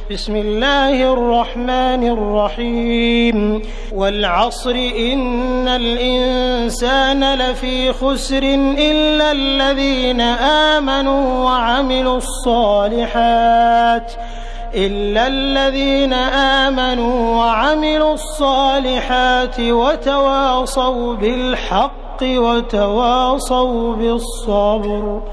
بسم الله الرحمن الرحيم والعصر إن الإنسان لفي خسر إلا الذين آمنوا وعملوا الصالحات وتواصوا بالحق وتواصوا بالصبر.